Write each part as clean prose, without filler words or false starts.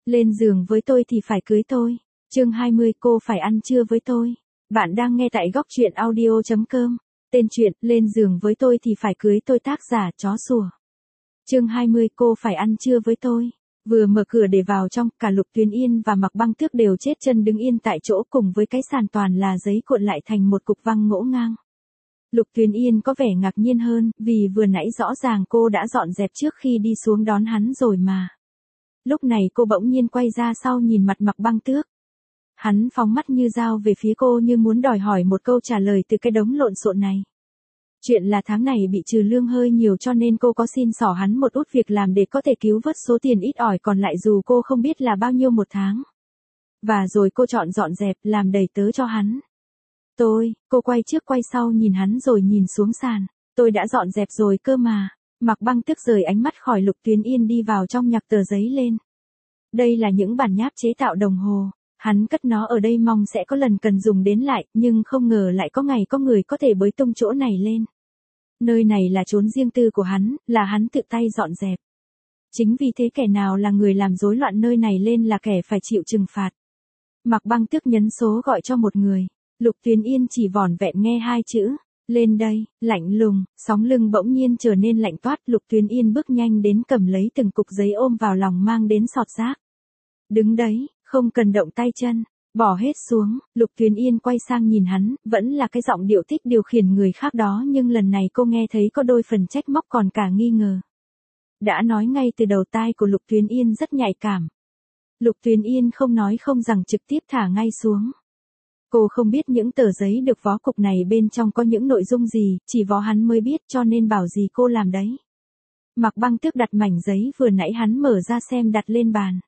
Lên giường với tôi thì phải cưới tôi. Chương 20 cô phải ăn trưa với tôi. Bạn đang nghe tại góc truyện audio.com. Tên truyện Lên giường với tôi thì phải cưới tôi, tác giả Chó Sủa. Chương 20 cô phải ăn trưa với tôi. Vừa mở cửa để vào trong, cả Lục Tuyến Yên và Mạc Băng Tước đều chết chân đứng yên tại chỗ, cùng với cái sàn toàn là giấy cuộn lại thành một cục văng ngổn ngang. Lục Tuyến Yên có vẻ ngạc nhiên hơn, vì vừa nãy rõ ràng cô đã dọn dẹp trước khi đi xuống đón hắn rồi mà. Lúc này cô bỗng nhiên quay ra sau nhìn mặt Mạc Băng Tước. Hắn phóng mắt như dao về phía cô, như muốn đòi hỏi một câu trả lời từ cái đống lộn xộn này. Chuyện là tháng này bị trừ lương hơi nhiều cho nên cô có xin xỏ hắn một út việc làm để có thể cứu vớt số tiền ít ỏi còn lại, dù cô không biết là bao nhiêu một tháng. Và rồi cô chọn dọn dẹp, làm đầy tớ cho hắn. Cô quay trước quay sau nhìn hắn rồi nhìn xuống sàn. Tôi đã dọn dẹp rồi cơ mà. Mạc Băng Tước rời ánh mắt khỏi Lục Tuyến Yên, đi vào trong nhặt tờ giấy lên. Đây là những bản nháp chế tạo đồng hồ. Hắn cất nó ở đây mong sẽ có lần cần dùng đến lại, nhưng không ngờ lại có ngày có người có thể bới tung chỗ này lên. Nơi này là chốn riêng tư của hắn, là hắn tự tay dọn dẹp. Chính vì thế kẻ nào là người làm rối loạn nơi này lên là kẻ phải chịu trừng phạt. Mạc Băng Tước nhấn số gọi cho một người. Lục Tuyến Yên chỉ vỏn vẹn nghe hai chữ, lên đây, lạnh lùng, sóng lưng bỗng nhiên trở nên lạnh toát. Lục Tuyến Yên bước nhanh đến, cầm lấy từng cục giấy ôm vào lòng mang đến sọt rác. Đứng đấy, không cần động tay chân, bỏ hết xuống. Lục Tuyến Yên quay sang nhìn hắn, vẫn là cái giọng điệu thích điều khiển người khác đó, nhưng lần này cô nghe thấy có đôi phần trách móc còn cả nghi ngờ. Đã nói ngay từ đầu, tai của Lục Tuyến Yên rất nhạy cảm. Lục Tuyến Yên không nói không rằng trực tiếp thả ngay xuống. Cô không biết những tờ giấy được vó cục này bên trong có những nội dung gì, chỉ vó hắn mới biết, cho nên bảo gì cô làm đấy. Mạc Băng Tước đặt mảnh giấy vừa nãy hắn mở ra xem, đặt lên bàn.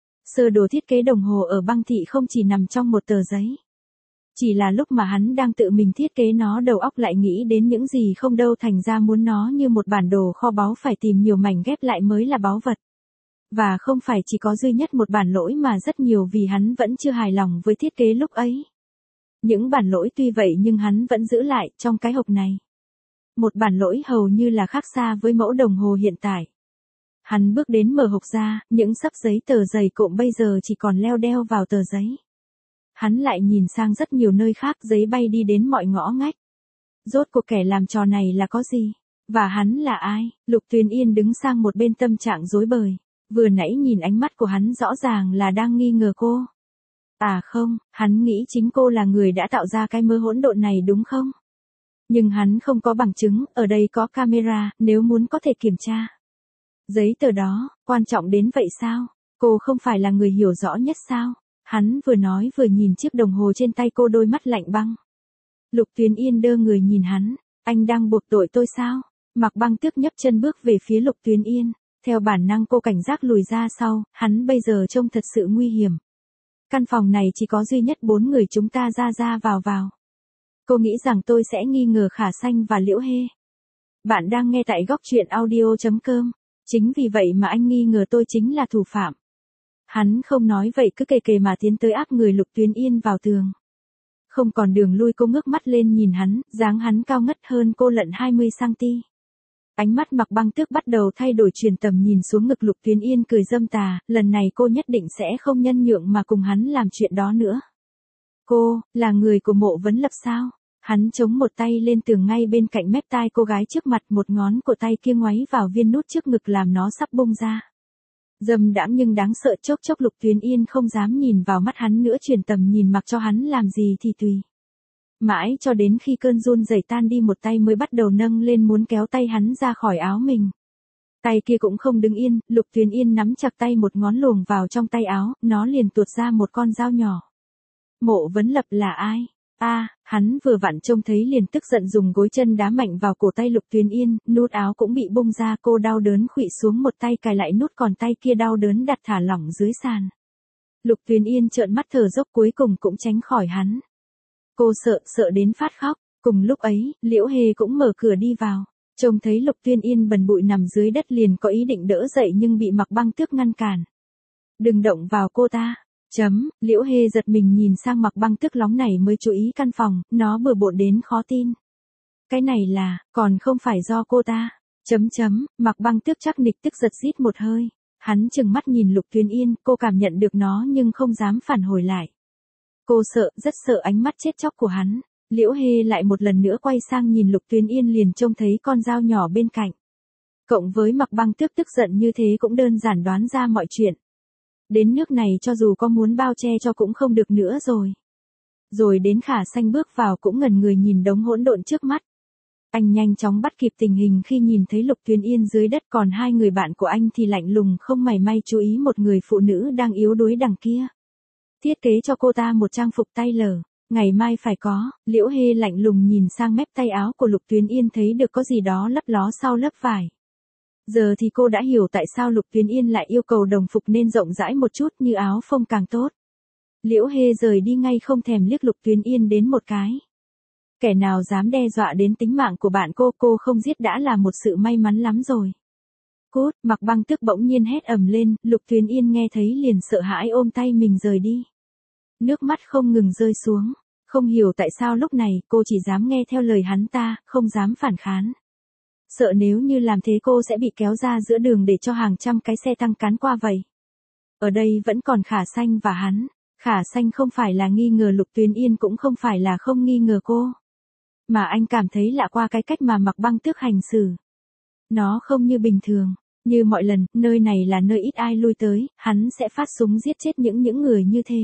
Sơ đồ thiết kế đồng hồ ở băng thị không chỉ nằm trong một tờ giấy. Chỉ là lúc mà hắn đang tự mình thiết kế nó, đầu óc lại nghĩ đến những gì không đâu, thành ra muốn nó như một bản đồ kho báu, phải tìm nhiều mảnh ghép lại mới là báu vật. Và không phải chỉ có duy nhất một bản lỗi mà rất nhiều, vì hắn vẫn chưa hài lòng với thiết kế lúc ấy. Những bản lỗi tuy vậy nhưng hắn vẫn giữ lại trong cái hộp này. Một bản lỗi hầu như là khác xa với mẫu đồng hồ hiện tại. Hắn bước đến mở hộp ra, những xấp giấy tờ dày cộm bây giờ chỉ còn leo đeo vào tờ giấy. Hắn lại nhìn sang rất nhiều nơi khác, giấy bay đi đến mọi ngõ ngách. Rốt cuộc kẻ làm trò này là có gì? Và hắn là ai? Lục Tuyến Yên đứng sang một bên, tâm trạng rối bời. Vừa nãy nhìn ánh mắt của hắn rõ ràng là đang nghi ngờ cô. À không, hắn nghĩ chính cô là người đã tạo ra cái mớ hỗn độn này đúng không? Nhưng hắn không có bằng chứng, ở đây có camera, nếu muốn có thể kiểm tra. Giấy tờ đó, quan trọng đến vậy sao? Cô không phải là người hiểu rõ nhất sao? Hắn vừa nói vừa nhìn chiếc đồng hồ trên tay cô, đôi mắt lạnh băng. Lục Tuyến Yên đơ người nhìn hắn, anh đang buộc tội tôi sao? Mạc Băng Tước nhấc chân bước về phía Lục Tuyến Yên, theo bản năng cô cảnh giác lùi ra sau, hắn bây giờ trông thật sự nguy hiểm. Căn phòng này chỉ có duy nhất 4 người chúng ta ra vào. Cô nghĩ rằng tôi sẽ nghi ngờ Khả Sanh và Liễu Hê. Bạn đang nghe tại góc truyện audio.com. Chính vì vậy mà anh nghi ngờ tôi chính là thủ phạm. Hắn không nói vậy, cứ kề kề mà tiến tới, áp người Lục Tuyến Yên vào tường. Không còn đường lui, cô ngước mắt lên nhìn hắn, dáng hắn cao ngất hơn cô lận 20cm. Ánh mắt Mạc Băng Tước bắt đầu thay đổi, truyền tầm nhìn xuống ngực Lục Tuyến Yên, cười dâm tà, lần này cô nhất định sẽ không nhân nhượng mà cùng hắn làm chuyện đó nữa. Cô, là người của Mộ Vấn Lập sao? Hắn chống một tay lên tường ngay bên cạnh mép tai cô gái trước mặt, một ngón của tay kia ngoáy vào viên nút trước ngực làm nó sắp bung ra. Dâm đãng nhưng đáng sợ, chốc chốc Lục Tuyến Yên không dám nhìn vào mắt hắn nữa, truyền tầm nhìn mặc cho hắn làm gì thì tùy. Mãi cho đến khi cơn run rẩy tan đi, một tay mới bắt đầu nâng lên muốn kéo tay hắn ra khỏi áo mình. Tay kia cũng không đứng yên, Lục Tuyến Yên nắm chặt tay, một ngón luồn vào trong tay áo, nó liền tuột ra một con dao nhỏ. Mộ Vấn Lập là ai? Hắn vừa vặn trông thấy liền tức giận dùng gối chân đá mạnh vào cổ tay Lục Tuyến Yên, nút áo cũng bị bung ra, cô đau đớn khuỵu xuống, một tay cài lại nút, còn tay kia đau đớn đặt thả lỏng dưới sàn. Lục Tuyến Yên trợn mắt thở dốc, cuối cùng cũng tránh khỏi hắn. Cô sợ đến phát khóc. Cùng lúc ấy, Liễu Hê cũng mở cửa đi vào, trông thấy Lục Tuyến Yên bần bụi nằm dưới đất liền có ý định đỡ dậy nhưng bị Mạc Băng Tước ngăn cản. Đừng động vào cô ta. Liễu Hê giật mình nhìn sang Mạc Băng Tước, lóng này mới chú ý căn phòng, nó bừa bộn đến khó tin. Cái này là, còn không phải do cô ta. Mạc Băng Tước chắc nịch tức giật rít một hơi. Hắn trừng mắt nhìn Lục Tuyến Yên, cô cảm nhận được nó nhưng không dám phản hồi lại. Cô sợ, rất sợ ánh mắt chết chóc của hắn. Liễu Hê lại một lần nữa quay sang nhìn Lục Tuyến Yên liền trông thấy con dao nhỏ bên cạnh. Cộng với Mạc Băng Tước tức giận như thế cũng đơn giản đoán ra mọi chuyện. Đến nước này cho dù có muốn bao che cho cũng không được nữa rồi. Rồi đến Khả Xanh bước vào cũng ngẩn người nhìn đống hỗn độn trước mắt. Anh nhanh chóng bắt kịp tình hình khi nhìn thấy Lục Tuyến Yên dưới đất, còn hai người bạn của anh thì lạnh lùng không mảy may chú ý một người phụ nữ đang yếu đuối đằng kia. Thiết kế cho cô ta một trang phục tay lở, ngày mai phải có. Liễu Hê lạnh lùng nhìn sang mép tay áo của Lục Tuyến Yên, thấy được có gì đó lấp ló sau lớp vải. Giờ thì cô đã hiểu tại sao Lục Tuyến Yên lại yêu cầu đồng phục nên rộng rãi một chút, như áo phông càng tốt. Liễu Hê rời đi ngay không thèm liếc Lục Tuyến Yên đến một cái. Kẻ nào dám đe dọa đến tính mạng của bạn cô không giết đã là một sự may mắn lắm rồi. Cút, Mạc Băng Tước bỗng nhiên hét ầm lên, Lục Tuyến Yên nghe thấy liền sợ hãi ôm tay mình rời đi. Nước mắt không ngừng rơi xuống, không hiểu tại sao lúc này cô chỉ dám nghe theo lời hắn ta, không dám phản kháng. Sợ nếu như làm thế cô sẽ bị kéo ra giữa đường để cho hàng trăm cái xe tăng cán qua vậy. Ở đây vẫn còn Khả Xanh và hắn. Khả Xanh không phải là nghi ngờ Lục Tuyến Yên, cũng không phải là không nghi ngờ cô. Mà anh cảm thấy lạ qua cái cách mà Mạc Băng Tước hành xử. Nó không như bình thường. Như mọi lần, nơi này là nơi ít ai lui tới, hắn sẽ phát súng giết chết những người như thế.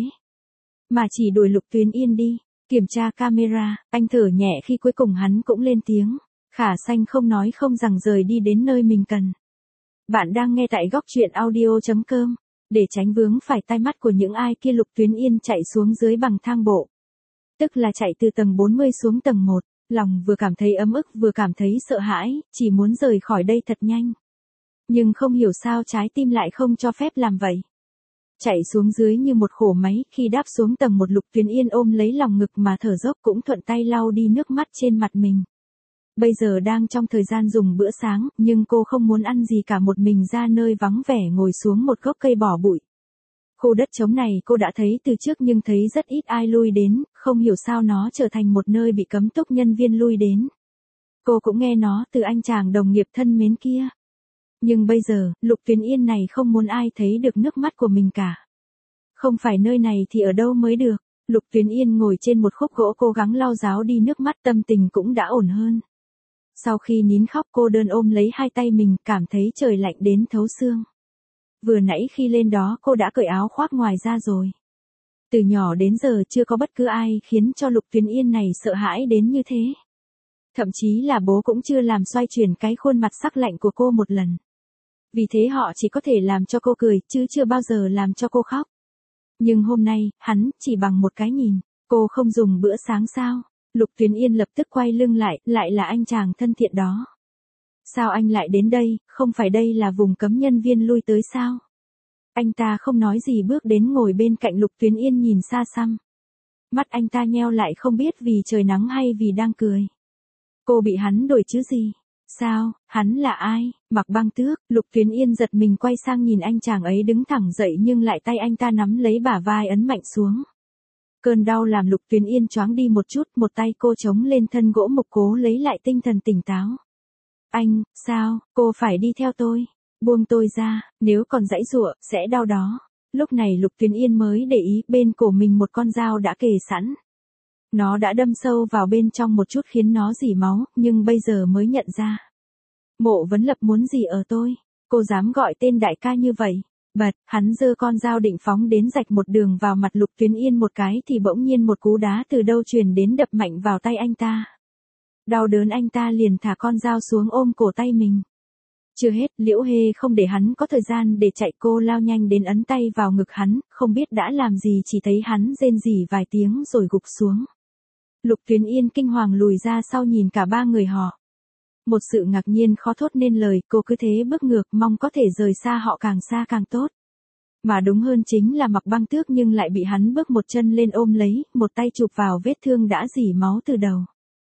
Mà chỉ đuổi Lục Tuyến Yên đi. Kiểm tra camera, anh thở nhẹ khi cuối cùng hắn cũng lên tiếng. Khả Xanh không nói không rằng rời đi đến nơi mình cần. Bạn đang nghe tại góc truyện audio.com. Để tránh vướng phải tai mắt của những ai kia, Lục Tuyến Yên chạy xuống dưới bằng thang bộ. Tức là chạy từ tầng 40 xuống tầng 1. Lòng vừa cảm thấy ấm ức vừa cảm thấy sợ hãi, chỉ muốn rời khỏi đây thật nhanh. Nhưng không hiểu sao trái tim lại không cho phép làm vậy. Chạy xuống dưới như một khổ máy, khi đáp xuống tầng 1 Lục Tuyến Yên ôm lấy lòng ngực mà thở dốc, cũng thuận tay lau đi nước mắt trên mặt mình. Bây giờ đang trong thời gian dùng bữa sáng, nhưng cô không muốn ăn gì cả, một mình ra nơi vắng vẻ ngồi xuống một gốc cây bỏ bụi. Khu đất trống này cô đã thấy từ trước nhưng thấy rất ít ai lui đến, không hiểu sao nó trở thành một nơi bị cấm túc nhân viên lui đến. Cô cũng nghe nó từ anh chàng đồng nghiệp thân mến kia. Nhưng bây giờ, Lục Tuyến Yên này không muốn ai thấy được nước mắt của mình cả. Không phải nơi này thì ở đâu mới được. Lục Tuyến Yên ngồi trên một khúc gỗ cố gắng lau ráo đi nước mắt, tâm tình cũng đã ổn hơn. Sau khi nín khóc cô đơn ôm lấy hai tay mình, cảm thấy trời lạnh đến thấu xương. Vừa nãy khi lên đó cô đã cởi áo khoác ngoài ra rồi. Từ nhỏ đến giờ chưa có bất cứ ai khiến cho Lục Tuyến Yên này sợ hãi đến như thế. Thậm chí là bố cũng chưa làm xoay chuyển cái khuôn mặt sắc lạnh của cô một lần. Vì thế họ chỉ có thể làm cho cô cười, chứ chưa bao giờ làm cho cô khóc. Nhưng hôm nay, hắn, chỉ bằng một cái nhìn, cô không dùng bữa sáng sao? Lục Tuyến Yên lập tức quay lưng lại là anh chàng thân thiện đó. Sao anh lại đến đây, không phải đây là vùng cấm nhân viên lui tới sao? Anh ta không nói gì bước đến ngồi bên cạnh Lục Tuyến Yên nhìn xa xăm. Mắt anh ta nheo lại, không biết vì trời nắng hay vì đang cười. Cô bị hắn đuổi chứ gì? Sao, hắn là ai? Mạc Băng Tước. Lục Tuyến Yên giật mình quay sang nhìn anh chàng ấy đứng thẳng dậy nhưng lại tay anh ta nắm lấy bả vai ấn mạnh xuống. Cơn đau làm Lục Tuyến Yên choáng đi một chút, một tay cô chống lên thân gỗ mục cố lấy lại tinh thần tỉnh táo. Anh, sao, cô phải đi theo tôi? Buông tôi ra, nếu còn giãy giụa, sẽ đau đó. Lúc này Lục Tuyến Yên mới để ý, bên cổ mình một con dao đã kề sẵn. Nó đã đâm sâu vào bên trong một chút khiến nó rỉ máu, nhưng bây giờ mới nhận ra. Mộ Vấn Lập muốn gì ở tôi? Cô dám gọi tên đại ca như vậy? Bật, hắn giơ con dao định phóng đến rạch một đường vào mặt Lục Tuyến Yên một cái thì bỗng nhiên một cú đá từ đâu truyền đến đập mạnh vào tay anh ta. Đau đớn anh ta liền thả con dao xuống ôm cổ tay mình. Chưa hết, Liễu Hê không để hắn có thời gian để chạy, cô lao nhanh đến ấn tay vào ngực hắn, không biết đã làm gì chỉ thấy hắn rên rỉ vài tiếng rồi gục xuống. Lục Tuyến Yên kinh hoàng lùi ra sau nhìn cả ba người họ. Một sự ngạc nhiên khó thốt nên lời, cô cứ thế bước ngược mong có thể rời xa họ càng xa càng tốt. Mà đúng hơn chính là Mạc Băng Tước nhưng lại bị hắn bước một chân lên ôm lấy, một tay chụp vào vết thương đã rỉ máu từ đầu.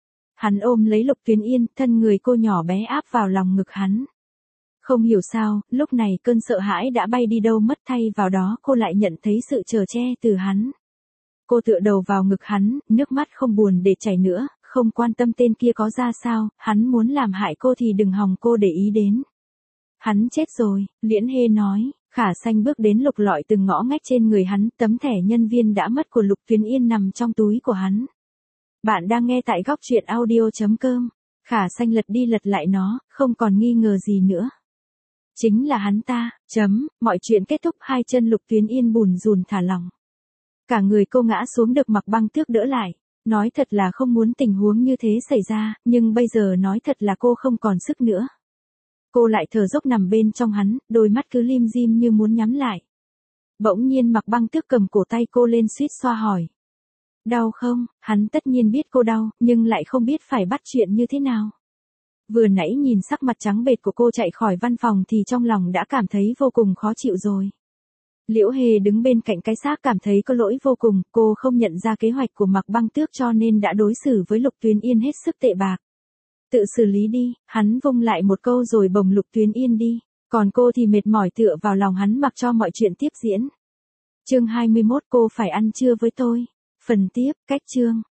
Hắn ôm lấy Lục Tuyến Yên, thân người cô nhỏ bé áp vào lòng ngực hắn. Không hiểu sao, lúc này cơn sợ hãi đã bay đi đâu mất, thay vào đó cô lại nhận thấy sự chở che từ hắn. Cô tựa đầu vào ngực hắn, nước mắt không buồn để chảy nữa, không quan tâm tên kia có ra sao, hắn muốn làm hại cô thì đừng hòng cô để ý đến. Hắn chết rồi, Liễn Hê nói, Khả Sanh bước đến lục lọi từng ngõ ngách trên người hắn, tấm thẻ nhân viên đã mất của Lục Tuyến Yên nằm trong túi của hắn. Bạn đang nghe tại góc truyện audio.com. Khả Sanh lật đi lật lại nó, không còn nghi ngờ gì nữa. Chính là hắn ta, mọi chuyện kết thúc, hai chân Lục Tuyến Yên bùn rùn thả lỏng. Cả người cô ngã xuống được Mạc Băng Tước đỡ lại. Nói thật là không muốn tình huống như thế xảy ra, nhưng bây giờ nói thật là cô không còn sức nữa. Cô lại thở dốc nằm bên trong hắn, đôi mắt cứ lim dim như muốn nhắm lại. Bỗng nhiên Mạc Băng Tước cầm cổ tay cô lên suýt xoa hỏi. Đau không? Hắn tất nhiên biết cô đau, nhưng lại không biết phải bắt chuyện như thế nào. Vừa nãy nhìn sắc mặt trắng bệch của cô chạy khỏi văn phòng thì trong lòng đã cảm thấy vô cùng khó chịu rồi. Liễu Hề đứng bên cạnh cái xác cảm thấy có lỗi vô cùng, cô không nhận ra kế hoạch của Mạc Băng Tước cho nên đã đối xử với Lục Tuyến Yên hết sức tệ bạc. Tự xử lý đi, hắn vung lại một câu rồi bồng Lục Tuyến Yên đi, còn cô thì mệt mỏi tựa vào lòng hắn mặc cho mọi chuyện tiếp diễn. Chương 21, cô phải ăn trưa với tôi. Phần tiếp, cách chương.